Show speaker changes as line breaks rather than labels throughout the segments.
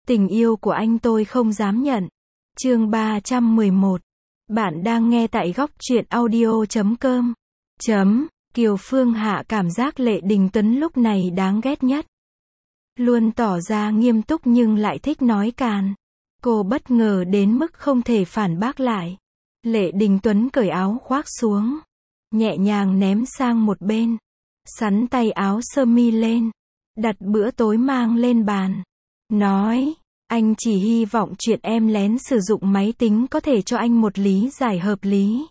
Tình yêu của anh tôi không dám nhận. Chương 311. Bạn đang nghe tại góc truyện audio.com. Kiều Phương Hạ cảm giác Lệ Đình Tuấn lúc này đáng ghét nhất. Luôn tỏ ra nghiêm túc nhưng lại thích nói càn. Cô bất ngờ đến mức không thể phản bác lại. Lệ Đình Tuấn cởi áo khoác xuống, nhẹ nhàng ném sang một bên, xắn tay áo sơ mi lên, đặt bữa tối mang lên bàn. Nói, anh chỉ hy vọng chuyện em lén sử dụng máy tính có thể cho anh một lý giải hợp lý.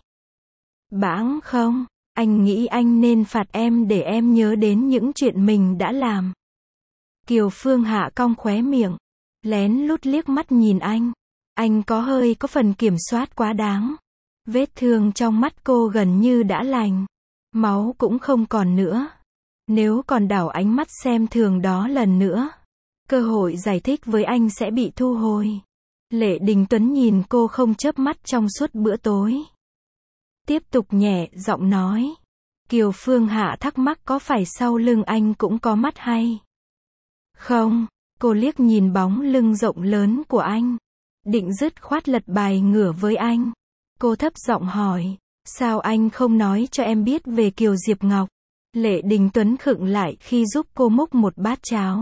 Bãng không, anh nghĩ anh nên phạt em để em nhớ đến những chuyện mình đã làm. Kiều Phương Hạ cong khóe miệng, lén lút liếc mắt nhìn anh. Anh có phần kiểm soát quá đáng. Vết thương trong mắt cô gần như đã lành. Máu cũng không còn nữa. Nếu còn đảo ánh mắt xem thường đó lần nữa, cơ hội giải thích với anh sẽ bị thu hồi. Lệ Đình Tuấn nhìn cô không chớp mắt trong suốt bữa tối. Tiếp tục nhẹ giọng nói. Kiều Phương Hạ thắc mắc có phải sau lưng anh cũng có mắt hay không? Cô liếc nhìn bóng lưng rộng lớn của anh, định dứt khoát lật bài ngửa với anh. Cô thấp giọng hỏi, sao anh không nói cho em biết về Kiều Diệp Ngọc? Lệ Đình Tuấn khựng lại khi giúp cô múc một bát cháo.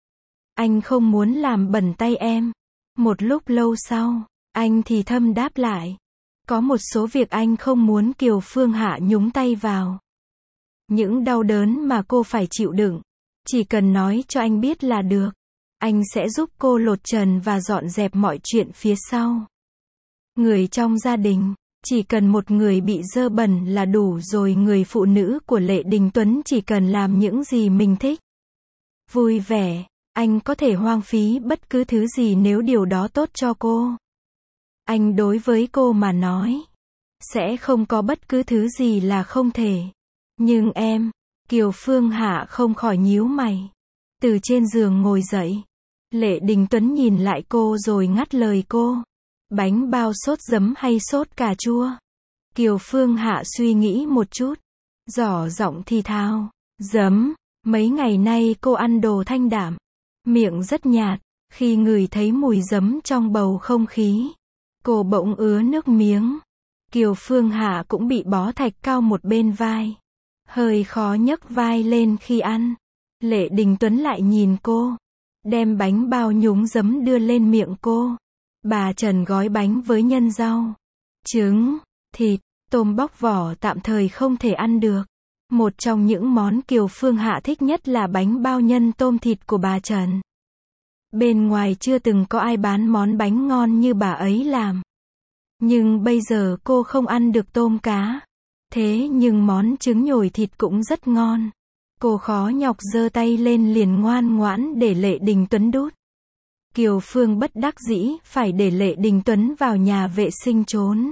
Anh không muốn làm bẩn tay em. Một lúc lâu sau, anh thì thầm đáp lại. Có một số việc anh không muốn Kiều Phương Hạ nhúng tay vào. Những đau đớn mà cô phải chịu đựng, chỉ cần nói cho anh biết là được. Anh sẽ giúp cô lột trần và dọn dẹp mọi chuyện phía sau. Người trong gia đình, chỉ cần một người bị dơ bẩn là đủ rồi. Người phụ nữ của Lệ Đình Tuấn chỉ cần làm những gì mình thích. Vui vẻ, anh có thể hoang phí bất cứ thứ gì nếu điều đó tốt cho cô. Anh đối với cô mà nói, sẽ không có bất cứ thứ gì là không thể. Nhưng em, Kiều Phương Hạ không khỏi nhíu mày. Từ trên giường ngồi dậy, Lệ Đình Tuấn nhìn lại cô rồi ngắt lời cô. Bánh bao sốt giấm hay sốt cà chua? Kiều Phương Hạ suy nghĩ một chút, giỏ giọng thì thào. Giấm. Mấy ngày nay cô ăn đồ thanh đạm, miệng rất nhạt. Khi ngửi thấy mùi giấm trong bầu không khí, cô bỗng ứa nước miếng. Kiều Phương Hạ cũng bị bó thạch cao một bên vai, hơi khó nhấc vai lên khi ăn. Lệ Đình Tuấn lại nhìn cô, đem bánh bao nhúng giấm đưa lên miệng cô. Bà Trần gói bánh với nhân rau, trứng, thịt, tôm bóc vỏ tạm thời không thể ăn được. Một trong những món Kiều Phương Hạ thích nhất là bánh bao nhân tôm thịt của bà Trần. Bên ngoài chưa từng có ai bán món bánh ngon như bà ấy làm. Nhưng bây giờ cô không ăn được tôm cá. Thế nhưng món trứng nhồi thịt cũng rất ngon. Cô khó nhọc giơ tay lên liền ngoan ngoãn để Lệ Đình Tuấn đút. Kiều Phương bất đắc dĩ phải để Lệ Đình Tuấn vào nhà vệ sinh trốn.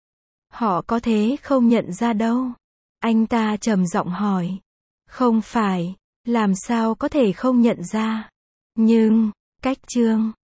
Họ có thế không nhận ra đâu. Anh ta trầm giọng hỏi. Không phải, làm sao có thể không nhận ra. Nhưng, cách chương